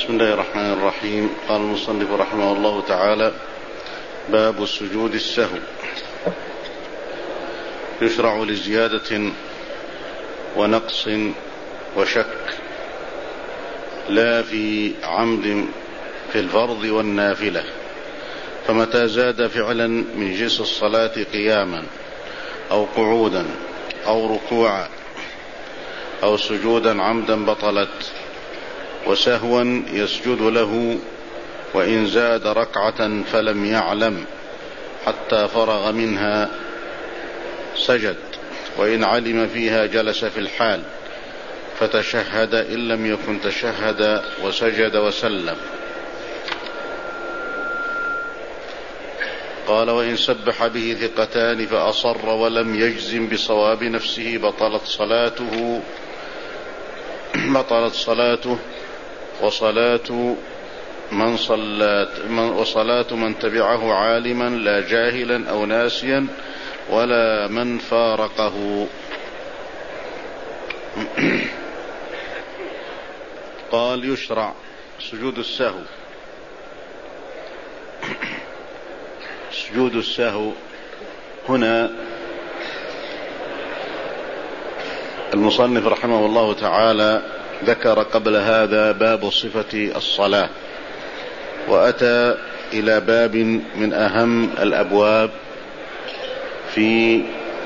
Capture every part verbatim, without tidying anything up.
بسم الله الرحمن الرحيم. قال المصنف رحمه الله تعالى: باب سجود السهو. يشرع لزيادة ونقص وشك، لا في عمد في الفرض والنافلة، فمتى زاد فعلا من جنس الصلاة قياما أو قعودا أو ركوعا أو سجودا عمدا بطلت، وسهوا يسجد له، وإن زاد ركعة فلم يعلم حتى فرغ منها سجد، وإن علم فيها جلس في الحال فتشهد إن لم يكن تشهد وسجد وسلم. قال: وإن سبح به ثقتان فأصر ولم يجزم بصواب نفسه بطلت صلاته بطلت صلاته وصلاة من صلات وصلاة من تبعه عالما لا جاهلا أو ناسيا ولا من فارقه. قال: يشرع سجود السهو. سجود السهو هنا المصنف رحمه الله تعالى ذكر قبل هذا باب صفة الصلاة، وأتى إلى باب من أهم الأبواب في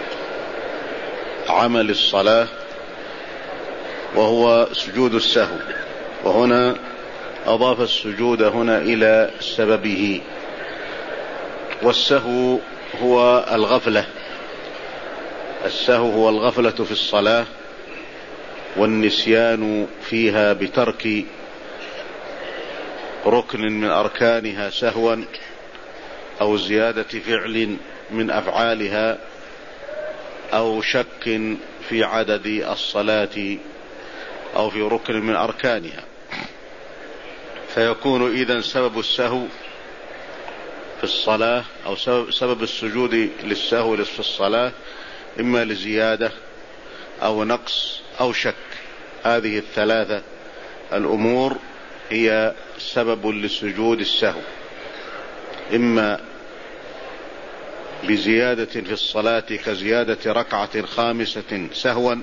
عمل الصلاة، وهو سجود السهو. وهنا أضاف السجود هنا إلى سببه، والسهو هو الغفلة. السهو هو الغفلة في الصلاة والنسيان فيها بترك ركن من أركانها سهوا، أو زيادة فعل من أفعالها، أو شك في عدد الصلاة، أو في ركن من أركانها. فيكون إذن سبب السهو في الصلاة أو سبب السجود للسهو في الصلاة إما لزيادة أو نقص أو شك. هذه الثلاثة الأمور هي سبب لسجود السهو، إما بزيادة في الصلاة كزيادة ركعة خامسة سهوا،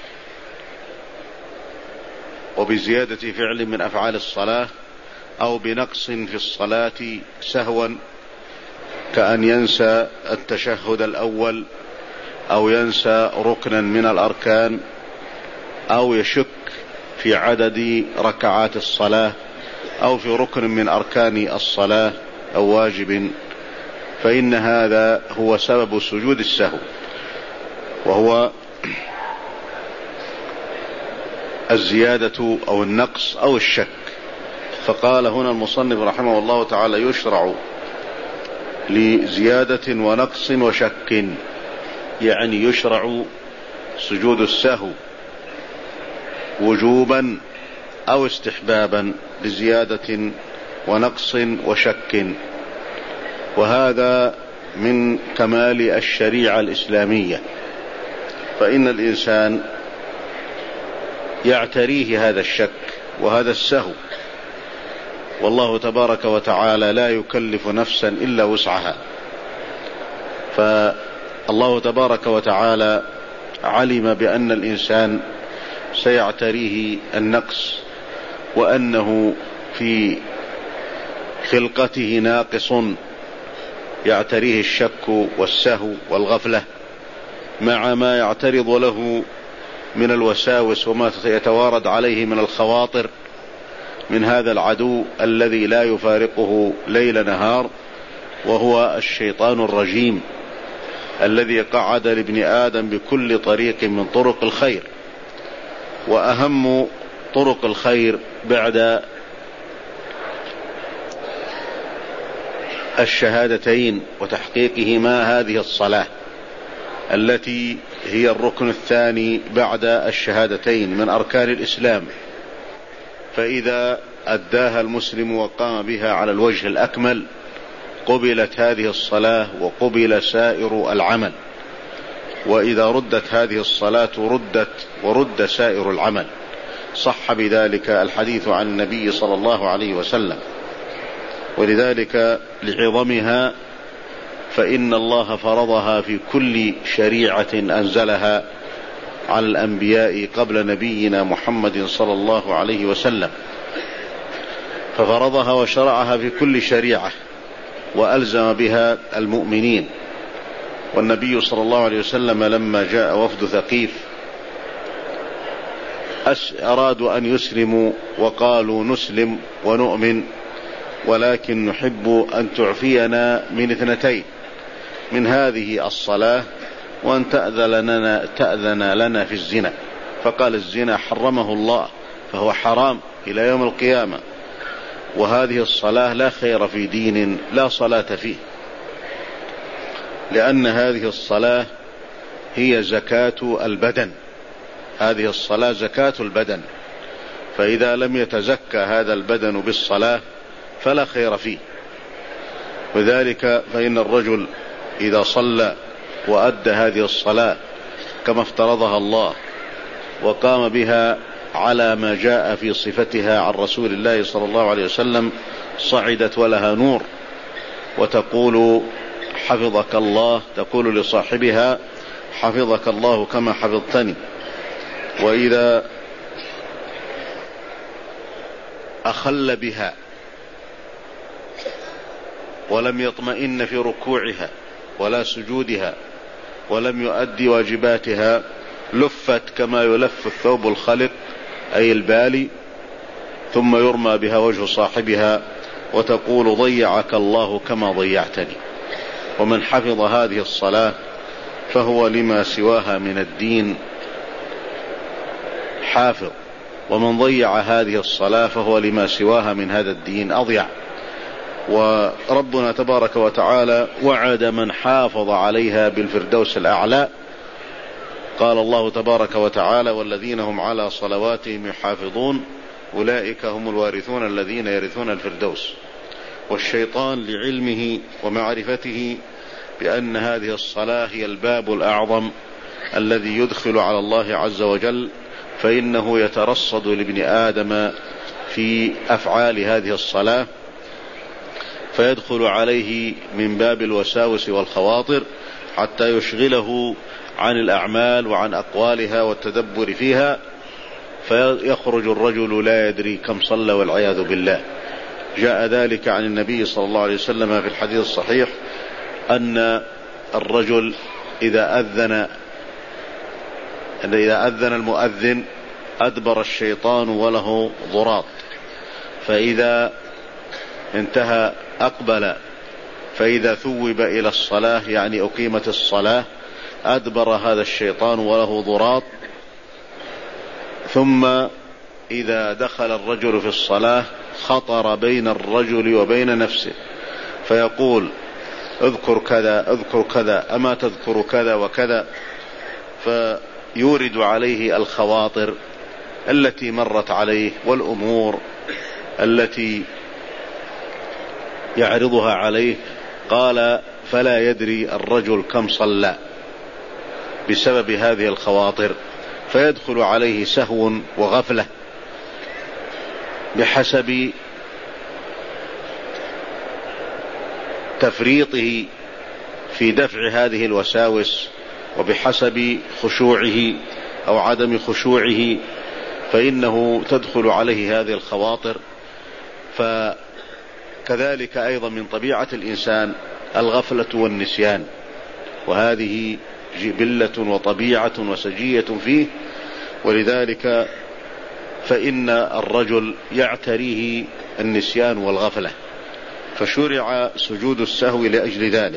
وبزيادة فعل من أفعال الصلاة، أو بنقص في الصلاة سهوا كأن ينسى التشهد الأول، أو ينسى ركنا من الأركان، أو يشك في عدد ركعات الصلاة، أو في ركن من أركان الصلاة أو واجب، فإن هذا هو سبب سجود السهو، وهو الزيادة أو النقص أو الشك. فقال هنا المصنف رحمه الله تعالى: يشرع لزيادة ونقص وشك، يعني يشرع سجود السهو وجوبا أو استحبابا لزيادة ونقص وشك. وهذا من كمال الشريعة الإسلامية، فإن الإنسان يعتريه هذا الشك وهذا السهو، والله تبارك وتعالى لا يكلف نفسا إلا وسعها. فالله تبارك وتعالى علم بأن الإنسان سيعتريه النقص، وأنه في خلقته ناقص يعتريه الشك والسهو والغفلة، مع ما يعترض له من الوساوس وما يتوارد عليه من الخواطر من هذا العدو الذي لا يفارقه ليل نهار، وهو الشيطان الرجيم الذي قعد لابن آدم بكل طريق من طرق الخير. وأهم طرق الخير بعد الشهادتين وتحقيقهما هذه الصلاة التي هي الركن الثاني بعد الشهادتين من أركان الإسلام. فإذا أداها المسلم وقام بها على الوجه الأكمل قبلت هذه الصلاة وقبل سائر العمل، وإذا ردت هذه الصلاة ردت ورد سائر العمل. صح بذلك الحديث عن النبي صلى الله عليه وسلم. ولذلك لعظمها فإن الله فرضها في كل شريعة أنزلها على الأنبياء قبل نبينا محمد صلى الله عليه وسلم، ففرضها وشرعها في كل شريعة وألزم بها المؤمنين. والنبي صلى الله عليه وسلم لما جاء وفد ثقيف أرادوا أن يسلموا وقالوا نسلم ونؤمن، ولكن نحب أن تعفينا من اثنتين، من هذه الصلاة وأن تأذن لنا, تأذن لنا في الزنا. فقال الزنا حرمه الله فهو حرام إلى يوم القيامة، وهذه الصلاة لا خير في دين لا صلاة فيه، لأن هذه الصلاة هي زكاة البدن، هذه الصلاة زكاة البدن، فإذا لم يتزكى هذا البدن بالصلاة فلا خير فيه. وذلك فإن الرجل إذا صلى وأدى هذه الصلاة كما افترضها الله وقام بها على ما جاء في صفتها عن رسول الله صلى الله عليه وسلم صعدت ولها نور، وتقول حفظك الله، تقول لصاحبها حفظك الله كما حفظتني. وإذا أخل بها ولم يطمئن في ركوعها ولا سجودها ولم يؤدي واجباتها لفت كما يلف الثوب الخلق أي البالي، ثم يرمى بها وجه صاحبها وتقول ضيعك الله كما ضيعتني. ومن حفظ هذه الصلاة فهو لما سواها من الدين حافظ، ومن ضيع هذه الصلاة فهو لما سواها من هذا الدين أضيع. وربنا تبارك وتعالى وعد من حافظ عليها بالفردوس الأعلى. قال الله تبارك وتعالى والذين هم على صلواتهم يحافظون أولئك هم الوارثون الذين يرثون الفردوس. والشيطان لعلمه ومعرفته بأن هذه الصلاة هي الباب الأعظم الذي يدخل على الله عز وجل، فإنه يترصد لابن آدم في أفعال هذه الصلاة فيدخل عليه من باب الوساوس والخواطر حتى يشغله عن الأعمال وعن أقوالها والتدبر فيها، فيخرج الرجل لا يدري كم صلى والعياذ بالله. جاء ذلك عن النبي صلى الله عليه وسلم في الحديث الصحيح أن الرجل إذا أذن إذا أذن المؤذن أدبر الشيطان وله ضراط، فإذا انتهى أقبل، فإذا ثوب إلى الصلاة يعني أقيمت الصلاة أدبر هذا الشيطان وله ضراط. ثم إذا دخل الرجل في الصلاة خطر بين الرجل وبين نفسه فيقول اذكر كذا اذكر كذا أما تذكر كذا وكذا، فيورد عليه الخواطر التي مرت عليه والأمور التي يعرضها عليه. قال فلا يدري الرجل كم صلى بسبب هذه الخواطر، فيدخل عليه سهو وغفلة بحسب تفريطه في دفع هذه الوساوس وبحسب خشوعه أو عدم خشوعه، فإنه تدخل عليه هذه الخواطر. فكذلك أيضا من طبيعة الإنسان الغفلة والنسيان، وهذه جبلة وطبيعة وسجية فيه، ولذلك فإن الرجل يعتريه النسيان والغفلة، فشرع سجود السهو لأجل ذلك.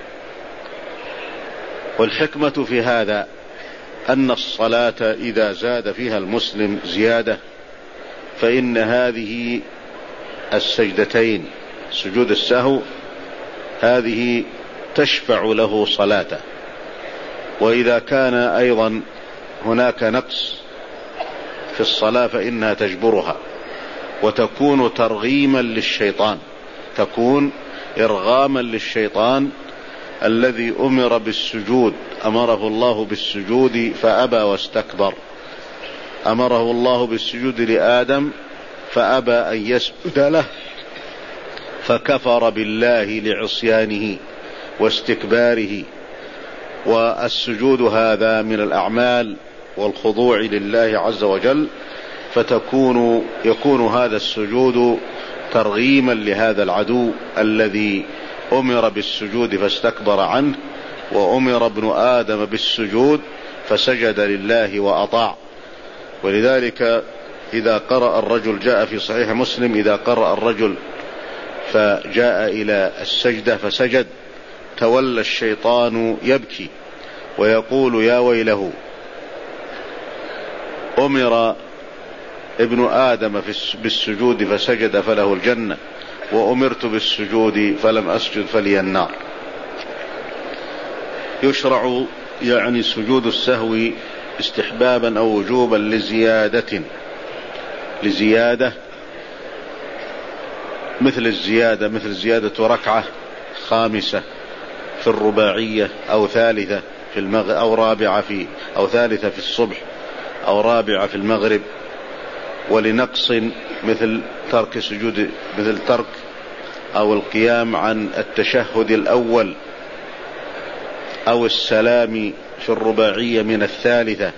والحكمة في هذا أن الصلاة إذا زاد فيها المسلم زيادة فإن هذه السجدتين سجود السهو هذه تشفع له صلاته. وإذا كان أيضا هناك نقص في الصلاة فإنها تجبرها، وتكون ترغيما للشيطان، تكون إرغاما للشيطان الذي أمر بالسجود، أمره الله بالسجود فأبى واستكبر. أمره الله بالسجود لآدم فأبى أن يسجد له فكفر بالله لعصيانه واستكباره. والسجود هذا من الأعمال والخضوع لله عز وجل، فتكون يكون هذا السجود ترغيما لهذا العدو الذي أمر بالسجود فاستكبر عنه، وأمر ابن آدم بالسجود فسجد لله وأطاع. ولذلك إذا قرأ الرجل، جاء في صحيح مسلم، إذا قرأ الرجل فجاء إلى السجدة فسجد تولى الشيطان يبكي ويقول يا ويله، أمر ابن آدم بالسجود فسجد فله الجنة، وأمرت بالسجود فلم أسجد فلي النار. يشرع يعني سجود السهو استحبابا أو وجوبا لزيادة لزيادة مثل الزيادة مثل زيادة ركعة خامسة في الرباعية، أو ثالثة في المغرب، أو رابعة في أو ثالثة في الصبح، أو رابعة في المغرب. ولنقص مثل ترك سجود مثل ترك أو القيام عن التشهد الأول أو السلام في الرباعية من الثالثة.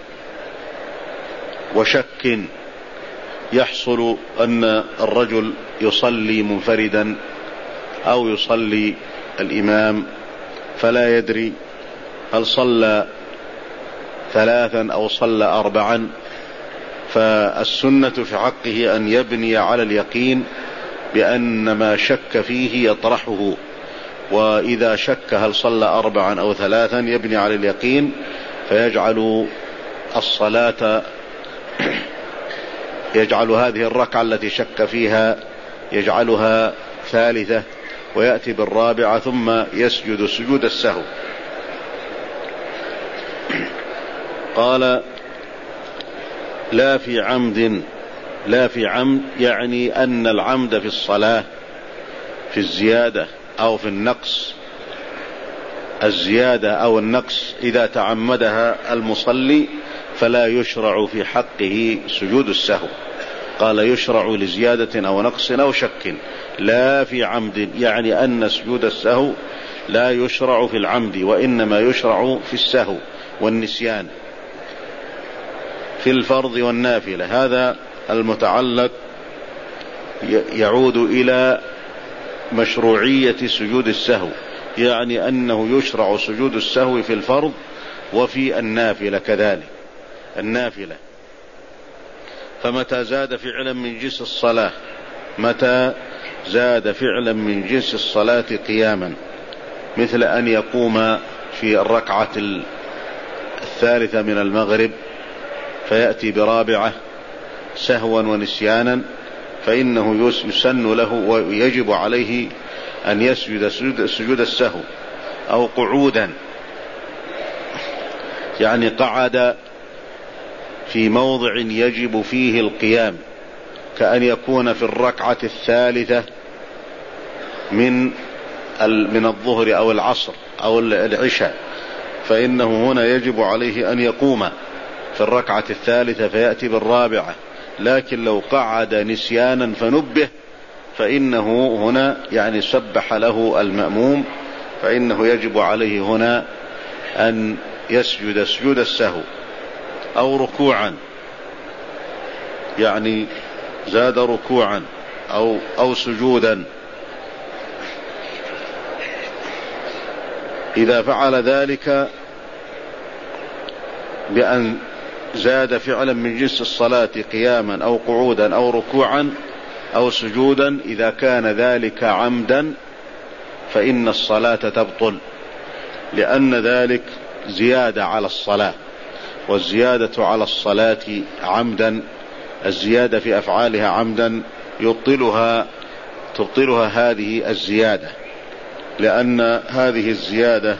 وشك يحصل أن الرجل يصلي منفردا أو يصلي الإمام فلا يدري هل صلى ثلاثا أو صلى أربعا، فالسنة في حقه أن يبني على اليقين بأن ما شك فيه يطرحه. وإذا شك هل صلى أربعا أو ثلاثا يبني على اليقين فيجعل الصلاة يجعل هذه الركعة التي شك فيها يجعلها ثالثة، ويأتي بالرابعة ثم يسجد سجود السهو. قال لا في عمد، لا في عمد يعني أن العمد في الصلاة في الزيادة أو في النقص، الزيادة أو النقص إذا تعمدها المصلي فلا يشرع في حقه سجود السهو. قال يشرع لزيادة أو نقص أو شك، لا في عمد يعني أن سجود السهو لا يشرع في العمد، وإنما يشرع في السهو والنسيان في الفرض والنافلة. هذا المتعلق يعود إلى مشروعية سجود السهو، يعني أنه يشرع سجود السهو في الفرض وفي النافلة كذلك. النافلة فمتى زاد فعلا من جنس الصلاة متى زاد فعلا من جنس الصلاة قياما، مثل أن يقوم في الركعة الثالثة من المغرب فيأتي برابعة سهوا ونسيانا، فإنه يسن له ويجب عليه أن يسجد سجود السهو. أو قعودا يعني قعد في موضع يجب فيه القيام، كأن يكون في الركعة الثالثة من من الظهر أو العصر أو العشاء، فإنه هنا يجب عليه أن يقوم في الركعة الثالثة فيأتي بالرابعة. لكن لو قعد نسيانا فنبه فإنه هنا يعني سبح له المأموم، فإنه يجب عليه هنا أن يسجد سجود السهو. أو ركوعا يعني زاد ركوعا أو, أو سجودا، إذا فعل ذلك بأن زاد فعلا من جنس الصلاة قياما أو قعودا أو ركوعا أو سجودا، إذا كان ذلك عمدا فإن الصلاة تبطل، لأن ذلك زيادة على الصلاة، والزيادة على الصلاة عمدا، الزيادة في أفعالها عمدا يبطلها تبطلها هذه الزيادة، لأن هذه الزيادة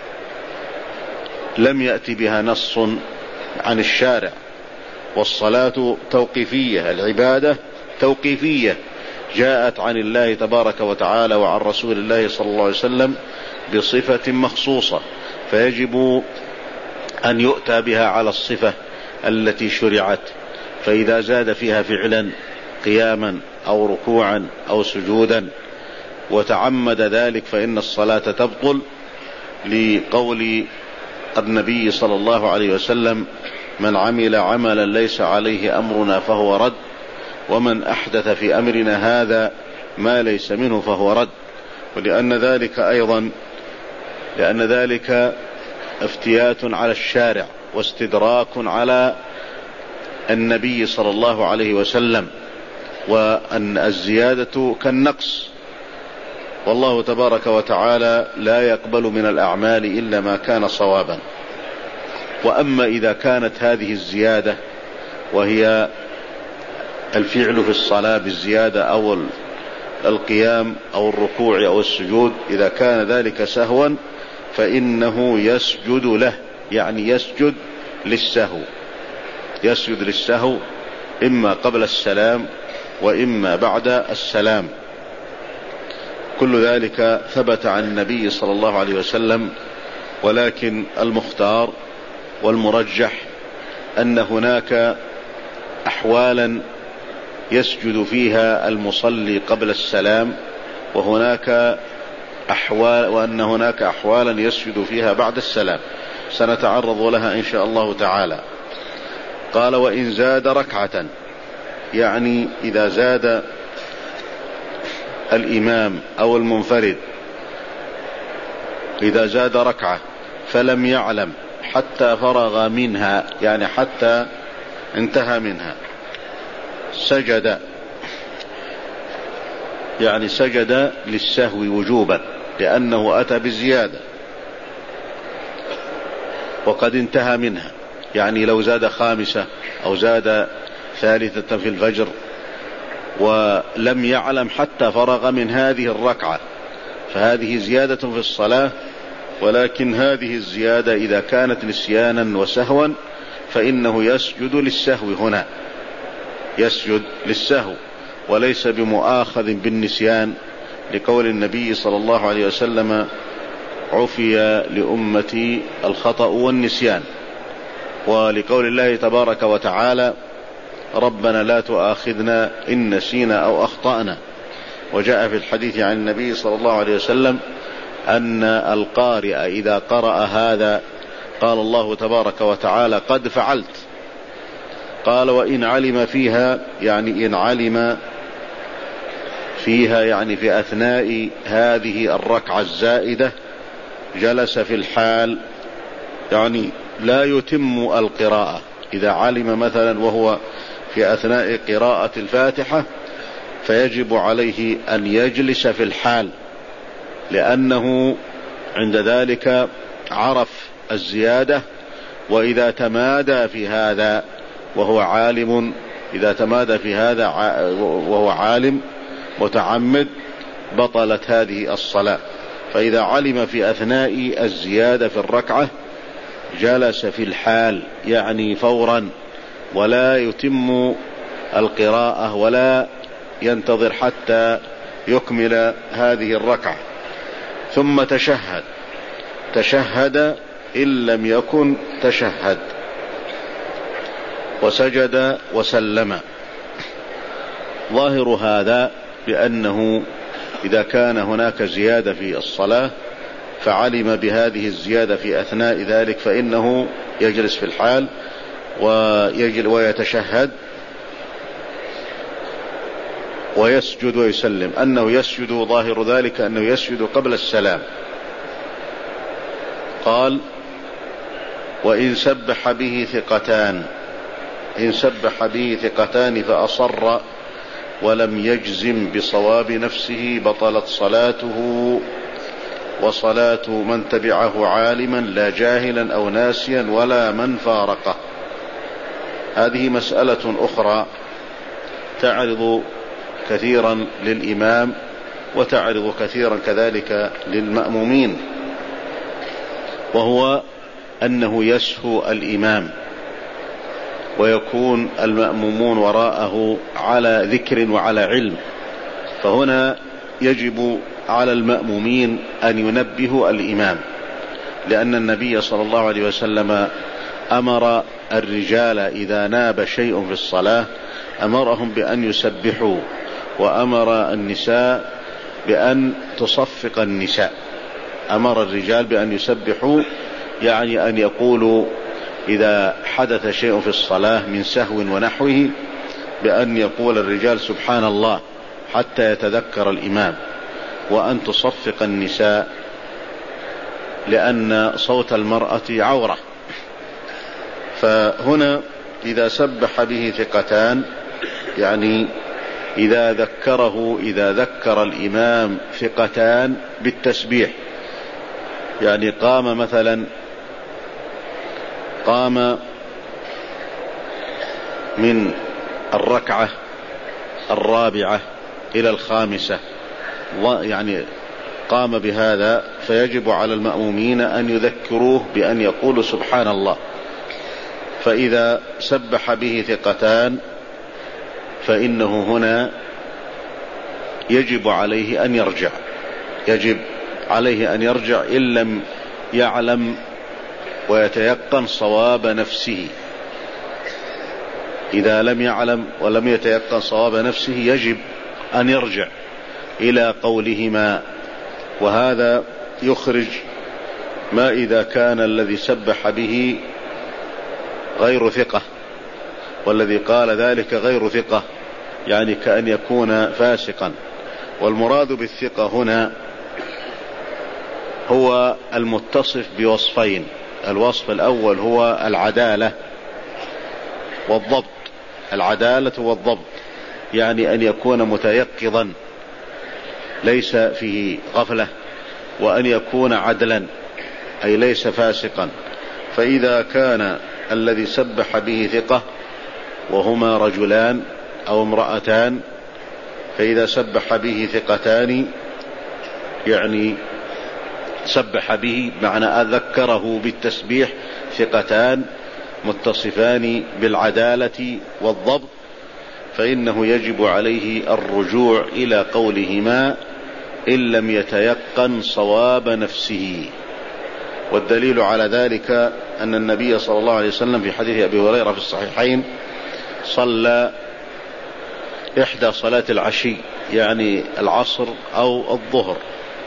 لم يأتي بها نص عن الشارع، والصلاة توقيفية، العبادة توقيفية جاءت عن الله تبارك وتعالى وعن رسول الله صلى الله عليه وسلم بصفة مخصوصة، فيجب أن يؤتى بها على الصفة التي شرعت. فإذا زاد فيها فعلا قياما أو ركوعا أو سجودا وتعمد ذلك فإن الصلاة تبطل، لقول النبي صلى الله عليه وسلم: من عمل عملا ليس عليه أمرنا فهو رد، ومن أحدث في أمرنا هذا ما ليس منه فهو رد. ولأن ذلك أيضا لأن ذلك افتيات على الشارع واستدراك على النبي صلى الله عليه وسلم، وأن الزيادة كالنقص، والله تبارك وتعالى لا يقبل من الأعمال إلا ما كان صوابا. وأما إذا كانت هذه الزيادة وهي الفعل في الصلاة بالزيادة أو القيام أو الركوع أو السجود، إذا كان ذلك سهوا فإنه يسجد له، يعني يسجد للسهو يسجد للسهو إما قبل السلام وإما بعد السلام. كل ذلك ثبت عن النبي صلى الله عليه وسلم، ولكن المختار والمرجح أن هناك أحوالا يسجد فيها المصلي قبل السلام، وهناك أحوال وأن هناك أحوالا يسجد فيها بعد السلام، سنتعرض لها إن شاء الله تعالى. قال: وإن زاد ركعة، يعني إذا زاد الإمام أو المنفرد، إذا زاد ركعة فلم يعلم حتى فرغ منها، يعني حتى انتهى منها، سجد، يعني سجد للسهو وجوبا، لأنه أتى بالزيادة وقد انتهى منها. يعني لو زاد خامسة أو زاد ثالثة في الفجر ولم يعلم حتى فرغ من هذه الركعة، فهذه زيادة في الصلاة، ولكن هذه الزيادة إذا كانت نسيانا وسهوا فإنه يسجد للسهو، هنا يسجد للسهو وليس بمؤاخذ بالنسيان، لقول النبي صلى الله عليه وسلم: عفي لأمتي الخطأ والنسيان، ولقول الله تبارك وتعالى: ربنا لا تؤاخذنا إن نسينا أو أخطأنا. وجاء في الحديث عن النبي صلى الله عليه وسلم أن القارئ إذا قرأ هذا قال الله تبارك وتعالى: قد فعلت. قال: وإن علم فيها، يعني إن علم فيها يعني في أثناء هذه الركعة الزائدة، جلس في الحال، يعني لا يتم القراءة. إذا علم مثلا وهو في أثناء قراءة الفاتحة فيجب عليه أن يجلس في الحال، لأنه عند ذلك عرف الزيادة. وإذا تمادى في هذا وهو عالم إذا تمادى في هذا وهو عالم متعمد بطلت هذه الصلاة. فإذا علم في أثناء الزيادة في الركعة جلس في الحال، يعني فورا، ولا يتم القراءة ولا ينتظر حتى يكمل هذه الركعة. ثم تشهد تشهد إن لم يكن تشهد، وسجد وسلم. ظاهر هذا بأنه إذا كان هناك زيادة في الصلاة فعلم بهذه الزيادة في أثناء ذلك فإنه يجلس في الحال ويجل ويتشهد ويسجد ويسلم. أنه يسجد، ظاهر ذلك أنه يسجد قبل السلام. قال: وإن سبح به ثقتان إن سبح به ثقتان فأصر ولم يجزم بصواب نفسه بطلت صلاته وصلاة من تبعه عالما لا جاهلا أو ناسيا ولا من فارقه. هذه مسألة أخرى تعرض كثيرا للإمام وتعرض كثيرا كذلك للمأمومين، وهو أنه يسهو الإمام ويكون المأمومون وراءه على ذكر وعلى علم. فهنا يجب على المأمومين أن ينبهوا الإمام، لأن النبي صلى الله عليه وسلم أمر الرجال إذا ناب شيء في الصلاة أمرهم بأن يسبحوا، وأمر النساء بأن تصفق النساء. أمر الرجال بأن يسبحوا، يعني أن يقولوا إذا حدث شيء في الصلاة من سهو ونحوه بأن يقول الرجال سبحان الله حتى يتذكر الإمام، وأن تصفق النساء لأن صوت المرأة عورة. فهنا إذا سبح به ثقتان، يعني إذا ذكره إذا ذكر الإمام ثقتان بالتسبيح، يعني قام مثلا قام من الركعة الرابعة إلى الخامسة، يعني قام بهذا، فيجب على المأمومين أن يذكروه بأن يقولوا سبحان الله. فإذا سبح به ثقتان فإنه هنا يجب عليه أن يرجع يجب عليه أن يرجع إن لم يعلم ويتيقن صواب نفسه. إذا لم يعلم ولم يتيقن صواب نفسه يجب أن يرجع إلى قولهما. وهذا يخرج ما إذا كان الذي سبح به غير ثقة، والذي قال ذلك غير ثقة، يعني كأن يكون فاسقا. والمراد بالثقة هنا هو المتصف بوصفين: الوصف الأول هو العدالة والضبط. العدالة والضبط يعني أن يكون متيقظا ليس فيه غفلة، وأن يكون عدلا أي ليس فاسقا. فإذا كان الذي سبح به ثقة وهما رجلان أو امرأتان، فإذا سبح به ثقتان يعني سبح به معنى أذكره بالتسبيح ثقتان متصفان بالعدالة والضبط، فإنه يجب عليه الرجوع إلى قولهما إن لم يتيقن صواب نفسه. والدليل على ذلك أن النبي صلى الله عليه وسلم في حديث أبي هريرة في الصحيحين صلى إحدى صلاة العشي، يعني العصر أو الظهر،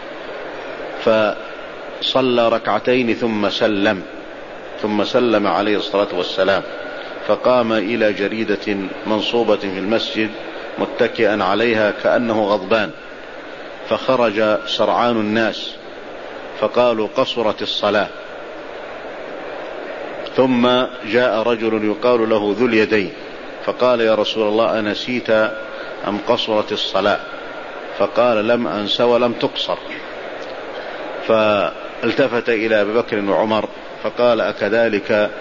فصلى ركعتين ثم سلم ثم سلم عليه الصلاة والسلام، فقام إلى جريدة منصوبة في المسجد متكئا عليها كأنه غضبان، فخرج سرعان الناس فقالوا قصرت الصلاة. ثم جاء رجل يقال له ذو اليدين فقال يا رسول الله أنسيت أم قصرت الصلاة؟ فقال لم أنس ولم تقصر. فالتفت إلى أبي بكر وعمر فقال أكذلك؟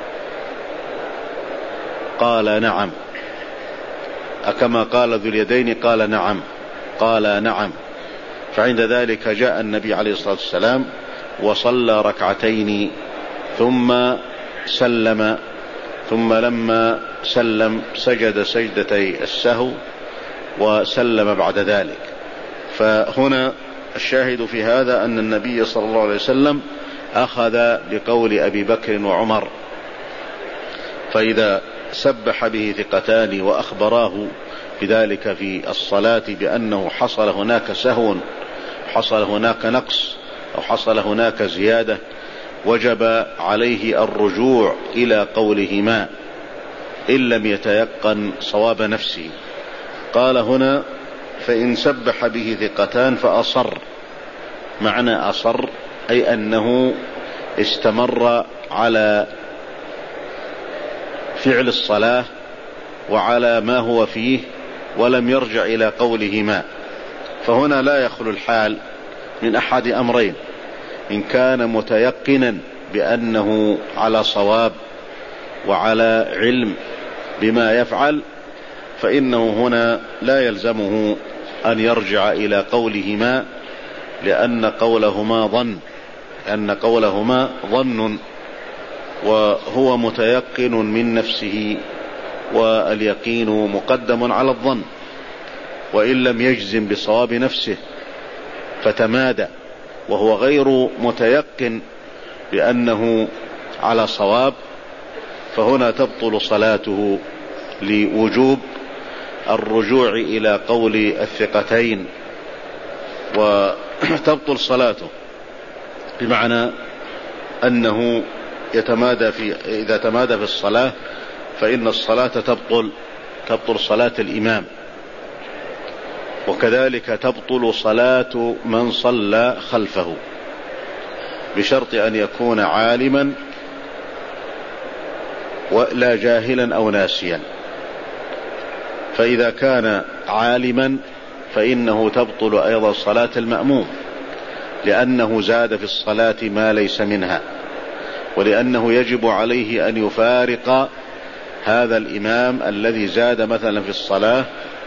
قال نعم. أكما قال ذو اليدين؟ قال نعم. قال نعم. فعند ذلك جاء النبي عليه الصلاة والسلام وصلى ركعتين ثم سلم، ثم لما سلم سجد سجدتي السهو وسلم بعد ذلك. فهنا الشاهد في هذا أن النبي صلى الله عليه وسلم أخذ بقول أبي بكر وعمر، فإذا سبح به ثقتان وأخبراه بذلك في الصلاة بأنه حصل هناك سهو، حصل هناك نقص، أو حصل هناك زيادة، وجب عليه الرجوع إلى قولهما إن لم يتيقن صواب نفسه. قال هنا فإن سبح به ثقتان فأصر. معنى أصر أي أنه استمر على فعل الصلاة وعلى ما هو فيه ولم يرجع إلى قولهما. فهنا لا يخلو الحال من أحد أمرين: إن كان متيقنا بأنه على صواب وعلى علم بما يفعل فإنه هنا لا يلزمه أن يرجع إلى قولهما، لأن قولهما ظن لأن قولهما ظن وهو متيقن من نفسه، واليقين مقدم على الظن. وإن لم يجزم بصواب نفسه فتمادى وهو غير متيقن بأنه على صواب، فهنا تبطل صلاته لوجوب الرجوع إلى قول الثقتين، وتبطل صلاته بمعنى أنه يتمادى في إذا تمادى في الصلاة فإن الصلاة تبطل تبطل صلاة الإمام، وكذلك تبطل صلاة من صلى خلفه بشرط أن يكون عالما ولا جاهلا أو ناسيا. فإذا كان عالما فإنه تبطل أيضا صلاة المأموم، لأنه زاد في الصلاة ما ليس منها، ولأنه يجب عليه أن يفارق هذا الإمام الذي زاد مثلا في الصلاة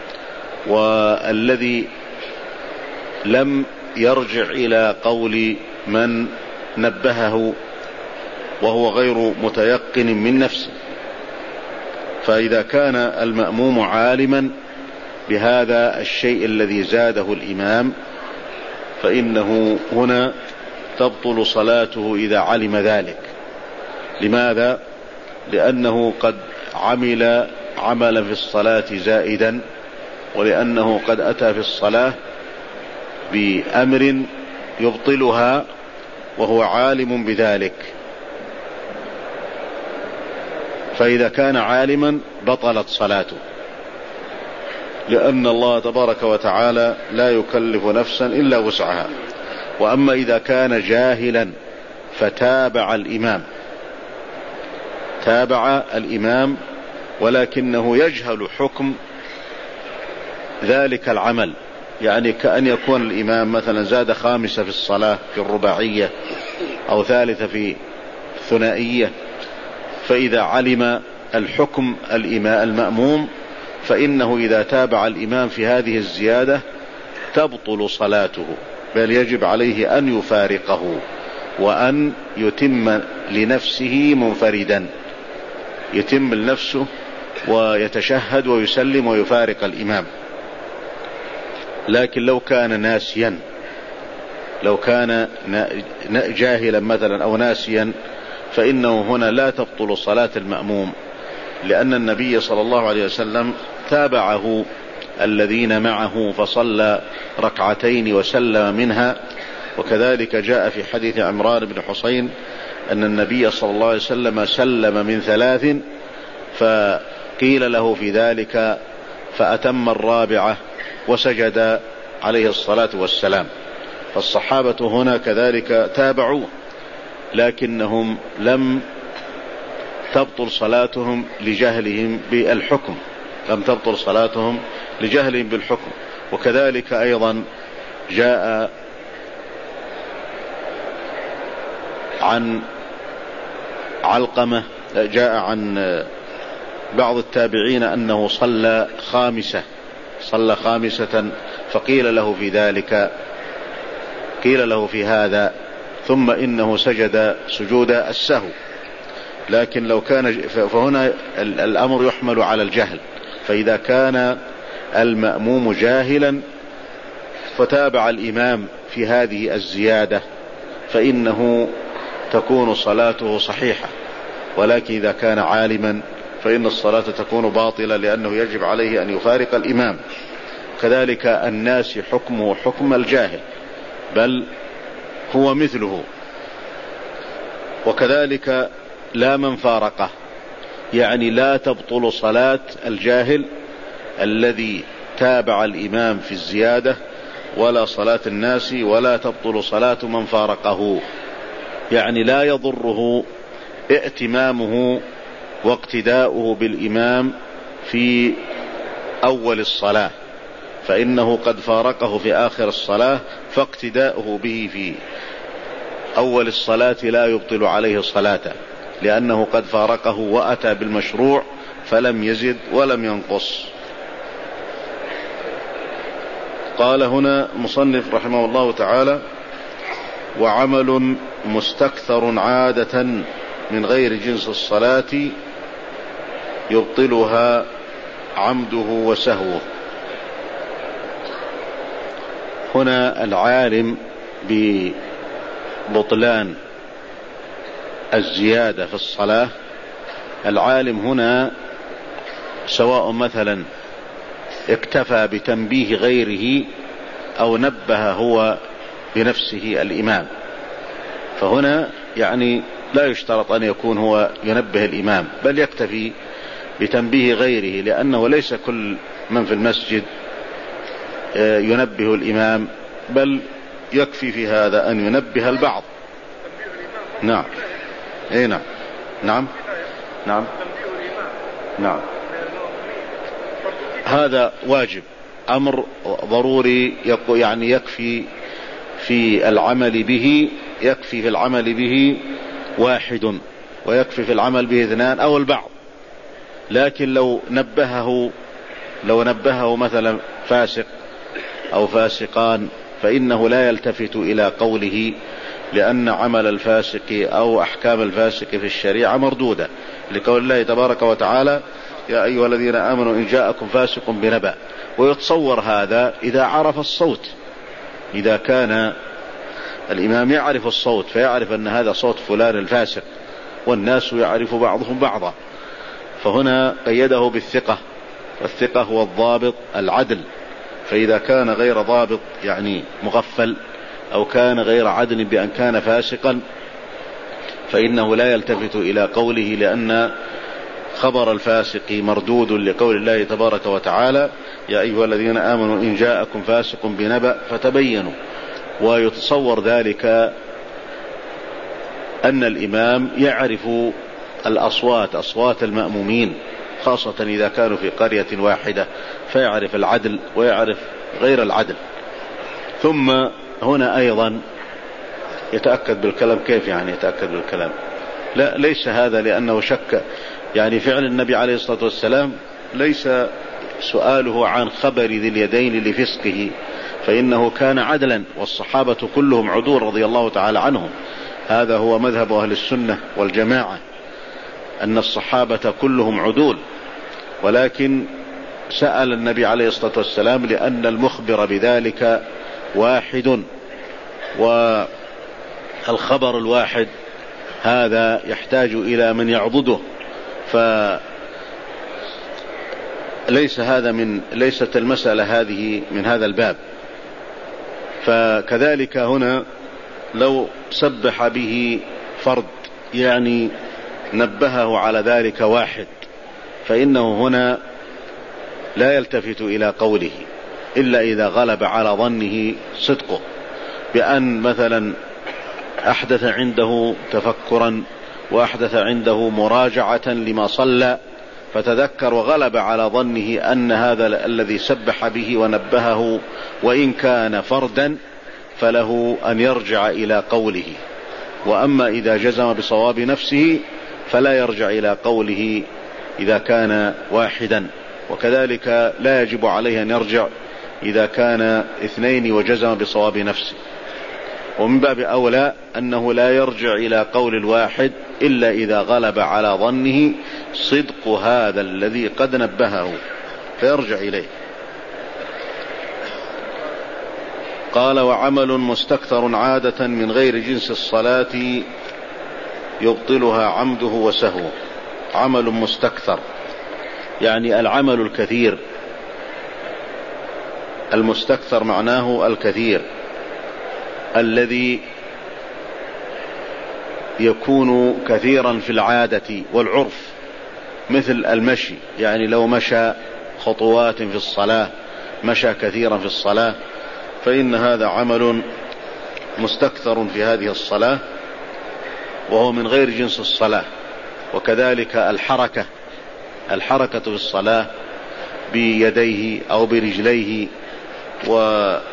والذي لم يرجع إلى قول من نبهه وهو غير متيقن من نفسه. فإذا كان المأموم عالما بهذا الشيء الذي زاده الإمام فإنه هنا تبطل صلاته إذا علم ذلك. لماذا؟ لأنه قد عمل عملا في الصلاة زائدا، ولأنه قد أتى في الصلاة بأمر يبطلها وهو عالم بذلك. فإذا كان عالما بطلت صلاته، لأن الله تبارك وتعالى لا يكلف نفسا إلا وسعها. وأما إذا كان جاهلا فتابع الإمام تابع الإمام ولكنه يجهل حكم ذلك العمل، يعني كأن يكون الإمام مثلا زاد خامسة في الصلاة في الرباعية أو ثالثة في الثنائية، فإذا علم الحكم المأموم فإنه إذا تابع الإمام في هذه الزيادة تبطل صلاته، بل يجب عليه أن يفارقه وأن يتم لنفسه منفردا، يتم لنفسه ويتشهد ويسلم ويفارق الإمام. لكن لو كان ناسيا لو كان جاهلا مثلا أو ناسيا فإنه هنا لا تبطل صلاة المأموم، لأن النبي صلى الله عليه وسلم تابعه الذين معه فصلى ركعتين وسلم منها. وكذلك جاء في حديث عمران بن حسين أن النبي صلى الله عليه وسلم سلم من ثلاث فقيل له في ذلك فأتم الرابعة وسجد عليه الصلاة والسلام. فالصحابة هنا كذلك تابعوه، لكنهم لم تبطل صلاتهم لجهلهم بالحكم لم تبطل صلاتهم لجهلهم بالحكم. وكذلك أيضا جاء عن علقمة جاء عن بعض التابعين أنه صلى خامسة صلى خامسة فقيل له في ذلك قيل له في هذا ثم إنه سجد سجود السهو. لكن لو كان فهنا الأمر يحمل على الجهل، فإذا كان المأموم جاهلا فتابع الإمام في هذه الزيادة فإنه تكون صلاته صحيحة. ولكن إذا كان عالما فإن الصلاة تكون باطلة، لأنه يجب عليه أن يفارق الإمام. كذلك الناس حكمه حكم الجاهل، بل هو مثله. وكذلك لا من فارقه، يعني لا تبطل صلاة الجاهل الذي تابع الإمام في الزيادة، ولا صلاة الناس، ولا تبطل صلاة من فارقه. يعني لا يضره ائتمامه واقتداؤه بالإمام في أول الصلاة، فإنه قد فارقه في آخر الصلاة، فاقتداؤه به في أول الصلاة لا يبطل عليه صلاته، لأنه قد فارقه وأتى بالمشروع فلم يزد ولم ينقص. قال هنا مصنف رحمه الله تعالى: وعمل مستكثر عادة من غير جنس الصلاة يبطلها عمده وسهوه. هنا العالم ببطلان الزيادة في الصلاة العالم هنا سواء مثلا اكتفى بتنبيه غيره أو نبه هو بنفسه الإمام، فهنا يعني لا يشترط أن يكون هو ينبه الإمام، بل يكتفي بتنبيه غيره، لأنه ليس كل من في المسجد ينبه الإمام، بل يكفي في هذا أن ينبه البعض. نعم اي نعم نعم نعم نعم هذا واجب، أمر ضروري، يعني يكفي في العمل به، يكفي في العمل به واحد، ويكفي في العمل به اثنان أو البعض. لكن لو نبهه لو نبهه مثلا فاسق أو فاسقان فإنه لا يلتفت إلى قوله، لأن عمل الفاسق أو أحكام الفاسق في الشريعة مردودة، لقول الله تبارك وتعالى: يا أيها الذين آمنوا إن جاءكم فاسق بنبأ. ويتصور هذا إذا عرف الصوت، إذا كان الإمام يعرف الصوت فيعرف أن هذا صوت فلان الفاسق، والناس يعرف بعضهم بعضا، فهنا قيده بالثقة، والثقة هو الضابط العدل. فإذا كان غير ضابط يعني مغفل، أو كان غير عدل بأن كان فاسقا، فإنه لا يلتفت إلى قوله، لأن خبر الفاسق مردود لقول الله تبارك وتعالى: يا أيها الذين آمنوا إن جاءكم فاسق بنبأ فتبينوا. ويتصور ذلك أن الإمام يعرف الأصوات، أصوات المأمومين، خاصة إذا كانوا في قرية واحدة، فيعرف العدل ويعرف غير العدل. ثم هنا أيضا يتأكد بالكلام. كيف يعني يتأكد بالكلام؟ لا، ليس هذا لأنه شك، يعني فعل النبي عليه الصلاة والسلام ليس سؤاله عن خبر ذي اليدين لفسقه، فإنه كان عدلا، والصحابة كلهم عدول رضي الله تعالى عنهم. هذا هو مذهب أهل السنة والجماعة، أن الصحابة كلهم عدول، ولكن سأل النبي عليه الصلاة والسلام لأن المخبر بذلك واحد، والخبر الواحد هذا يحتاج إلى من يعضده، فليس هذا من ليست المسألة هذه من هذا الباب. فكذلك هنا لو سبح به فرد، يعني نبهه على ذلك واحد، فإنه هنا لا يلتفت إلى قوله إلا إذا غلب على ظنه صدقه، بأن مثلا أحدث عنده تفكرا وأحدث عنده مراجعة لما صلى، فتذكر وغلب على ظنه أن هذا الذي سبح به ونبهه وإن كان فردا فله أن يرجع إلى قوله. وأما إذا جزم بصواب نفسه فلا يرجع إلى قوله إذا كان واحدا، وكذلك لا يجب عليه أن يرجع إذا كان اثنين وجزم بصواب نفسه. ومن باب أولى أنه لا يرجع إلى قول الواحد إلا إذا غلب على ظنه صدق هذا الذي قد نبهه، فيرجع إليه. قال: وعمل مستكثر عادة من غير جنس الصلاة يبطلها عمده وسهوه. عمل مستكثر يعني العمل الكثير، المستكثر معناه الكثير، الذي يكون كثيرا في العادة والعرف، مثل المشي، يعني لو مشى خطوات في الصلاة، مشى كثيرا في الصلاة، فإن هذا عمل مستكثر في هذه الصلاة، وهو من غير جنس الصلاة. وكذلك الحركة، الحركة في الصلاة بيديه أو برجليه، ولا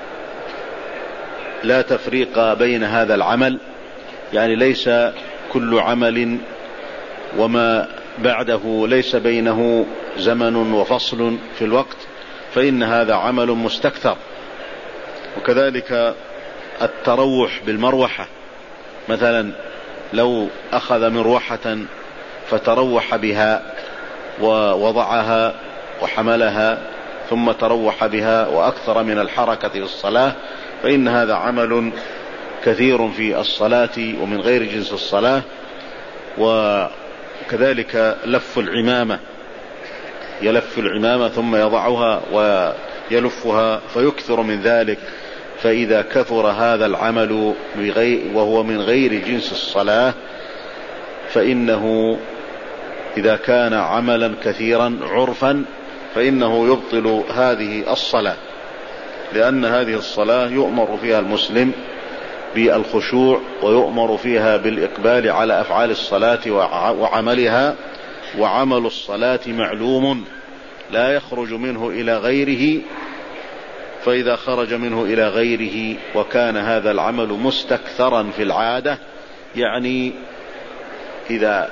تفريق بين هذا العمل، يعني ليس كل عمل وما بعده ليس بينه زمن وفصل في الوقت، فإن هذا عمل مستكثر. وكذلك التروح بالمروحة، مثلا لو أخذ مروحة فتروح بها ووضعها وحملها ثم تروح بها وأكثر من الحركة في الصلاة، فإن هذا عمل كثير في الصلاة ومن غير جنس الصلاة. وكذلك لف العمامة، يلف العمامة ثم يضعها ويلفها فيكثر من ذلك. فإذا كثر هذا العمل وهو من غير جنس الصلاة فإنه إذا كان عملا كثيرا عرفا فإنه يبطل هذه الصلاة، لأن هذه الصلاة يؤمر فيها المسلم بالخشوع ويؤمر فيها بالإقبال على أفعال الصلاة وعملها، وعمل الصلاة معلوم لا يخرج منه إلى غيره. فإذا خرج منه إلى غيره وكان هذا العمل مستكثرا في العادة، يعني إذا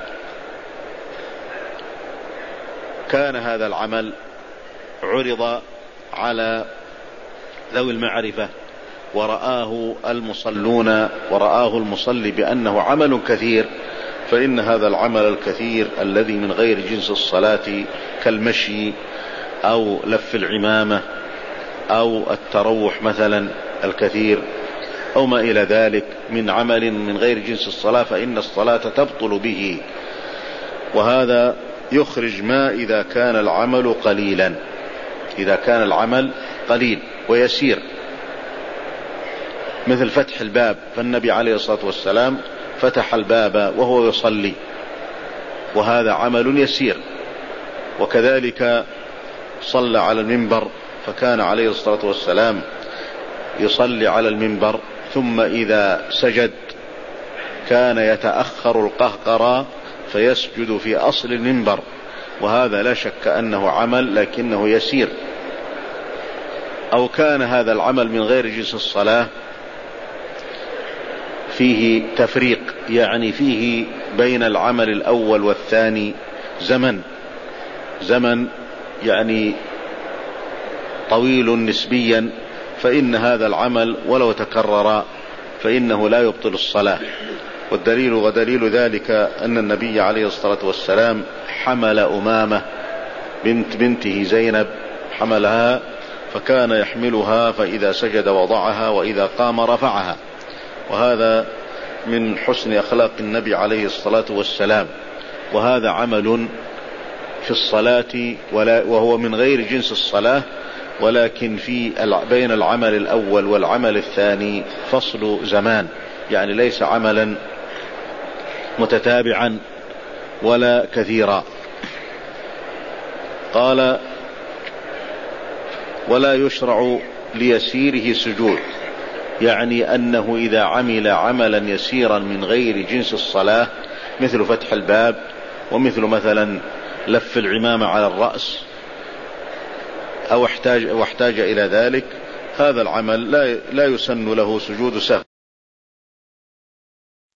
كان هذا العمل عرض على ذوي المعرفة ورآه المصلون ورآه المصلي بأنه عمل كثير، فإن هذا العمل الكثير الذي من غير جنس الصلاة كالمشي أو لف العمامة أو التروح مثلا الكثير أو ما إلى ذلك من عمل من غير جنس الصلاة فإن الصلاة تبطل به. وهذا يخرج ما إذا كان العمل قليلا، إذا كان العمل قليل ويسير، مثل فتح الباب، فالنبي عليه الصلاة والسلام فتح الباب وهو يصلي وهذا عمل يسير. وكذلك صلى على المنبر، فكان عليه الصلاة والسلام يصلي على المنبر ثم إذا سجد كان يتأخر القهقرى فيسجد في أصل المنبر، وهذا لا شك أنه عمل لكنه يسير. أو كان هذا العمل من غير جنس الصلاة فيه تفريق، يعني فيه بين العمل الأول والثاني زمن زمن يعني طويل نسبيا، فإن هذا العمل ولو تكرر فإنه لا يبطل الصلاة. والدليل ودليل ذلك أن النبي عليه الصلاة والسلام حمل أمامة بنت بنته زينب، حملها فكان يحملها فإذا سجد وضعها وإذا قام رفعها، وهذا من حسن أخلاق النبي عليه الصلاة والسلام. وهذا عمل في الصلاة وهو من غير جنس الصلاة، ولكن في بين العمل الأول والعمل الثاني فصل زمان، يعني ليس عملا متتابعا ولا كثيرا. قال: ولا يشرع ليسيره سجود، يعني أنه إذا عمل عملا يسيرا من غير جنس الصلاة مثل فتح الباب ومثل مثلا لف العمامة على الرأس أو احتاج, واحتاج إلى ذلك، هذا العمل لا, لا يسن له سجود سهو.